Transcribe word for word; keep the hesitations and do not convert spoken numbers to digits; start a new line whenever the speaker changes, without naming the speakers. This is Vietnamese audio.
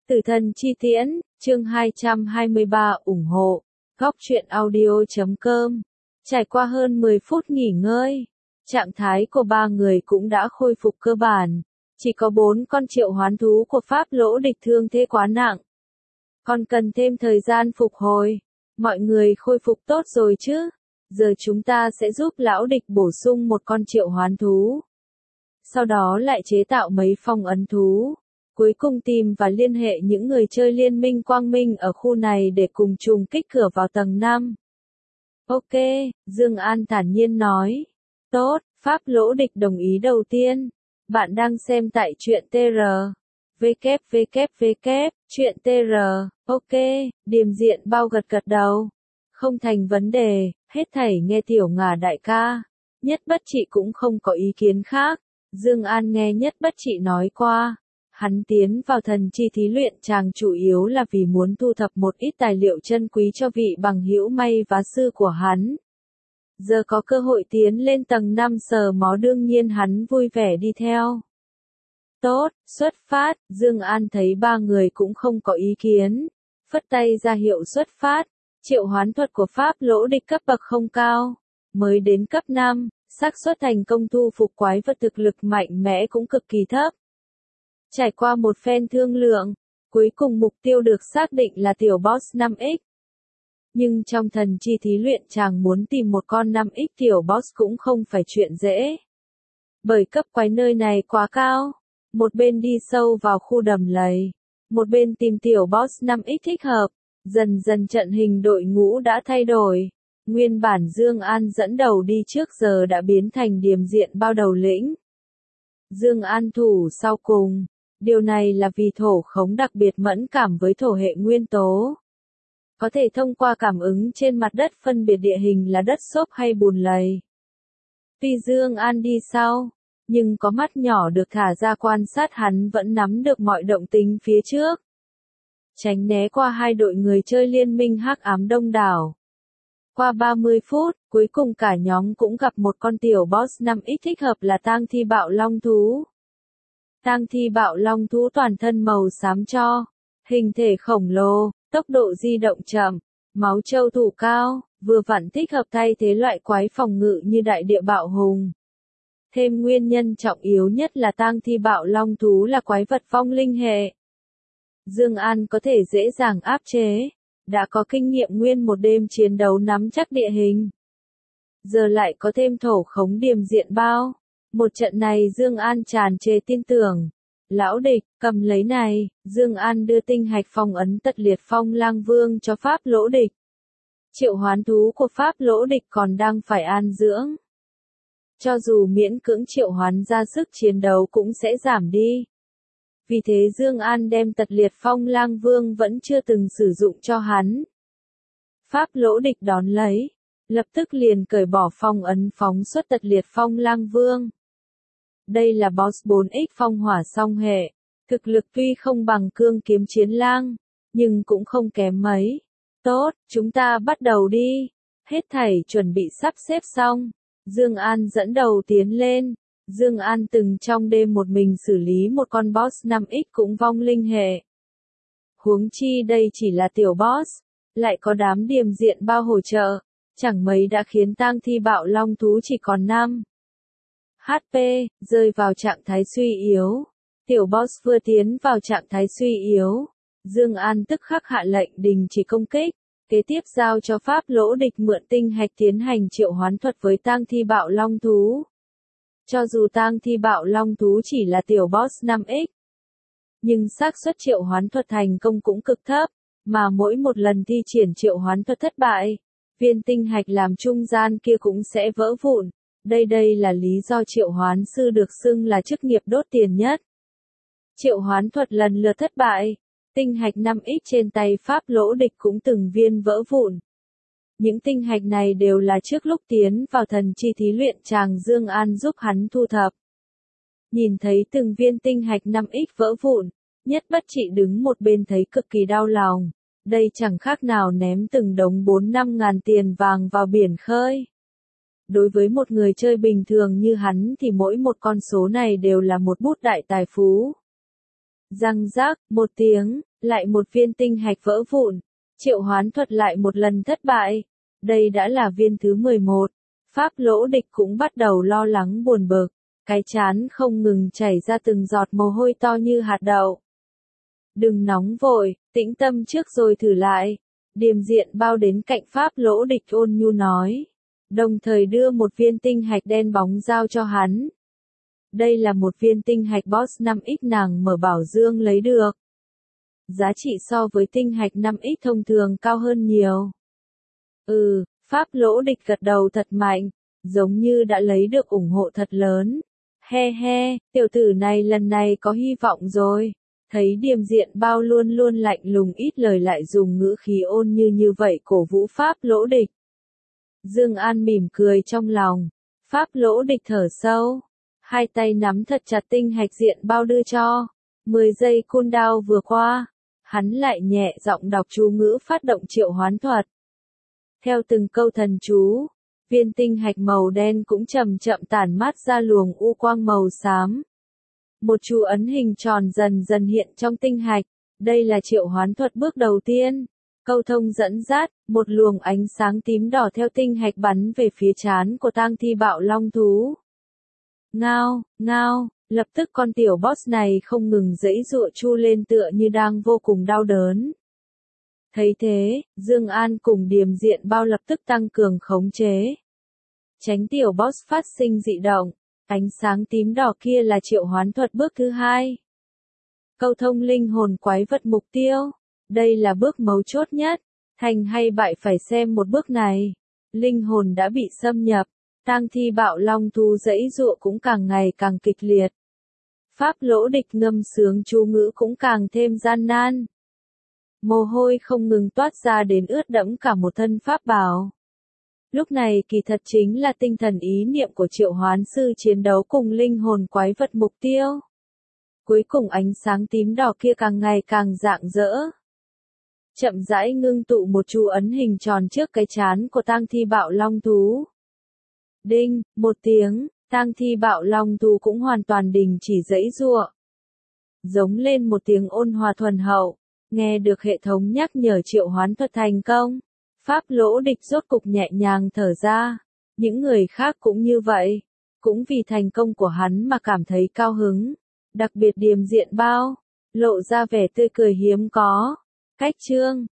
Tử thần chi tiễn, chương hai trăm hai mươi ba ủng hộ, góc truyện audio chấm com. Trải qua hơn mười phút nghỉ ngơi, trạng thái của ba người cũng đã khôi phục cơ bản. Chỉ có bốn con triệu hoán thú của Pháp lỗ địch thương thế quá nặng. Còn cần thêm thời gian phục hồi. Mọi người khôi phục tốt rồi chứ? Giờ chúng ta sẽ giúp lão địch bổ sung một con triệu hoán thú. Sau đó lại chế tạo mấy phong ấn thú. Cuối cùng tìm và liên hệ những người chơi liên minh quang minh ở khu này để cùng trùng kích cửa vào tầng năm. Ok, Dương An thản nhiên nói. Tốt, Pháp lỗ địch đồng ý đầu tiên. Bạn đang xem tại truyện tê rờ. www, truyện tê rờ, ok, điềm diện bao gật gật đầu. Không thành vấn đề, hết thảy nghe tiểu Ngà đại ca. Nhất Bất Trị cũng không có ý kiến khác. Dương An nghe Nhất Bất Trị nói qua. Hắn tiến vào thần chi thí luyện chàng chủ yếu là vì muốn thu thập một ít tài liệu chân quý cho vị bằng hữu may vá sư của hắn. Giờ có cơ hội tiến lên tầng năm sờ mó đương nhiên hắn vui vẻ đi theo. Tốt, xuất phát, Dương An thấy ba người cũng không có ý kiến. Phất tay ra hiệu xuất phát, triệu hoán thuật của Pháp lỗ địch cấp bậc không cao. Mới đến cấp năm, xác suất thành công thu phục quái vật thực lực mạnh mẽ cũng cực kỳ thấp. Trải qua một phen thương lượng, cuối cùng mục tiêu được xác định là tiểu boss năm x. Nhưng trong thần chi thí luyện chàng muốn tìm một con năm x tiểu boss cũng không phải chuyện dễ. Bởi cấp quái nơi này quá cao, một bên đi sâu vào khu đầm lầy, một bên tìm tiểu boss năm x thích hợp, dần dần trận hình đội ngũ đã thay đổi. Nguyên bản Dương An dẫn đầu đi trước giờ đã biến thành điềm diện bao đầu lĩnh. Dương An thủ sau cùng. Điều này là vì thổ khống đặc biệt mẫn cảm với thổ hệ nguyên tố. Có thể thông qua cảm ứng trên mặt đất phân biệt địa hình là đất xốp hay bùn lầy. Tuy Dương An đi sau, nhưng có mắt nhỏ được thả ra quan sát hắn vẫn nắm được mọi động tĩnh phía trước. Tránh né qua hai đội người chơi liên minh hắc ám đông đảo. Qua ba mươi phút, cuối cùng cả nhóm cũng gặp một con tiểu boss năm x thích hợp là tang thi bạo long thú. Tang thi bạo long thú toàn thân màu xám cho, hình thể khổng lồ, tốc độ di động chậm, máu châu thủ cao, vừa vặn thích hợp thay thế loại quái phòng ngự như đại địa bạo hùng. Thêm nguyên nhân trọng yếu nhất là tang thi bạo long thú là quái vật vong linh hệ. Dương An có thể dễ dàng áp chế, đã có kinh nghiệm nguyên một đêm chiến đấu nắm chắc địa hình. Giờ lại có thêm thổ khống điềm diện bao. Một trận này Dương An tràn trề tin tưởng. Lão địch, cầm lấy này, Dương An đưa tinh hạch phong ấn tật liệt phong lang vương cho Pháp lỗ địch. Triệu hoán thú của Pháp lỗ địch còn đang phải an dưỡng. Cho dù miễn cưỡng triệu hoán ra sức chiến đấu cũng sẽ giảm đi. Vì thế Dương An đem tật liệt phong lang vương vẫn chưa từng sử dụng cho hắn. Pháp lỗ địch đón lấy, lập tức liền cởi bỏ phong ấn phóng xuất tật liệt phong lang vương. Đây là boss bốn x phong hỏa song hệ, thực lực tuy không bằng cương kiếm chiến lang, nhưng cũng không kém mấy. Tốt, chúng ta bắt đầu đi. Hết thảy chuẩn bị sắp xếp xong, Dương An dẫn đầu tiến lên. Dương An từng trong đêm một mình xử lý một con boss năm x cũng vong linh hệ. Huống chi đây chỉ là tiểu boss, lại có đám điềm diện bao hỗ trợ, chẳng mấy đã khiến tang thi bạo long thú chỉ còn năm hát pê, rơi vào trạng thái suy yếu. Tiểu boss vừa tiến vào trạng thái suy yếu, Dương An tức khắc hạ lệnh đình chỉ công kích, kế tiếp giao cho Pháp lỗ địch mượn tinh hạch tiến hành triệu hoán thuật với tang thi bạo long thú. Cho dù tang thi bạo long thú chỉ là tiểu boss năm x, nhưng xác suất triệu hoán thuật thành công cũng cực thấp, mà mỗi một lần thi triển triệu hoán thuật thất bại, viên tinh hạch làm trung gian kia cũng sẽ vỡ vụn. Đây đây là lý do triệu hoán sư được xưng là chức nghiệp đốt tiền nhất. Triệu hoán thuật lần lượt thất bại, tinh hạch năm x trên tay Pháp lỗ địch cũng từng viên vỡ vụn. Những tinh hạch này đều là trước lúc tiến vào thần chi thí luyện chàng Dương An giúp hắn thu thập. Nhìn thấy từng viên tinh hạch năm x vỡ vụn, Nhất Bất Trị đứng một bên thấy cực kỳ đau lòng. Đây chẳng khác nào ném từng đống bốn năm ngàn tiền vàng vào biển khơi. Đối với một người chơi bình thường như hắn thì mỗi một con số này đều là một bút đại tài phú. Răng rác, một tiếng, lại một viên tinh hạch vỡ vụn, triệu hoán thuật lại một lần thất bại. Đây đã là viên thứ mười một. Pháp lỗ địch cũng bắt đầu lo lắng buồn bực, cái trán không ngừng chảy ra từng giọt mồ hôi to như hạt đậu. Đừng nóng vội, tĩnh tâm trước rồi thử lại. Điềm Diện Bao đến cạnh Pháp lỗ địch ôn nhu nói, đồng thời đưa một viên tinh hạch đen bóng giao cho hắn. Đây là một viên tinh hạch boss năm x nàng mở bảo dương lấy được. Giá trị so với tinh hạch năm x thông thường cao hơn nhiều. Ừ, Pháp lỗ địch gật đầu thật mạnh, giống như đã lấy được ủng hộ thật lớn. He he, tiểu tử này lần này có hy vọng rồi. Thấy Điềm Diện Bao luôn luôn lạnh lùng ít lời lại dùng ngữ khí ôn như như vậy cổ vũ Pháp lỗ địch. Dương An mỉm cười trong lòng. Pháp lỗ địch thở sâu, hai tay nắm thật chặt tinh hạch Diện Bao đưa cho. mười giây cooldown vừa qua, hắn lại nhẹ giọng đọc chú ngữ phát động triệu hoán thuật. Theo từng câu thần chú, viên tinh hạch màu đen cũng chậm chậm tản mát ra luồng u quang màu xám. Một chú ấn hình tròn dần dần hiện trong tinh hạch, đây là triệu hoán thuật bước đầu tiên. Câu thông dẫn dắt, một luồng ánh sáng tím đỏ theo tinh hạch bắn về phía trán của tang thi bạo long thú. Ngao, ngao, lập tức con tiểu boss này không ngừng giãy giụa chu lên tựa như đang vô cùng đau đớn. Thấy thế, Dương An cùng Điềm Diện Bao lập tức tăng cường khống chế. Tránh tiểu boss phát sinh dị động, ánh sáng tím đỏ kia là triệu hoán thuật bước thứ hai. Câu thông linh hồn quái vật mục tiêu. Đây là bước mấu chốt nhất, thành hay bại phải xem một bước này. Linh hồn đã bị xâm nhập, tang thi bạo long thú giãy giụa cũng càng ngày càng kịch liệt. Pháp lỗ địch ngâm sướng chú ngữ cũng càng thêm gian nan. Mồ hôi không ngừng toát ra đến ướt đẫm cả một thân pháp bào. Lúc này kỳ thật chính là tinh thần ý niệm của triệu hoán sư chiến đấu cùng linh hồn quái vật mục tiêu. Cuối cùng ánh sáng tím đỏ kia càng ngày càng rạng rỡ. Chậm rãi ngưng tụ một chú ấn hình tròn trước cái trán của tang thi bạo long thú. Đinh, một tiếng, tang thi bạo long thú cũng hoàn toàn đình chỉ giãy giụa. Giống lên một tiếng ôn hòa thuần hậu, nghe được hệ thống nhắc nhở triệu hoán thuật thành công. Pháp lỗ địch rốt cục nhẹ nhàng thở ra. Những người khác cũng như vậy, cũng vì thành công của hắn mà cảm thấy cao hứng. Đặc biệt Điềm Diện Bao, lộ ra vẻ tươi cười hiếm có. Cách chương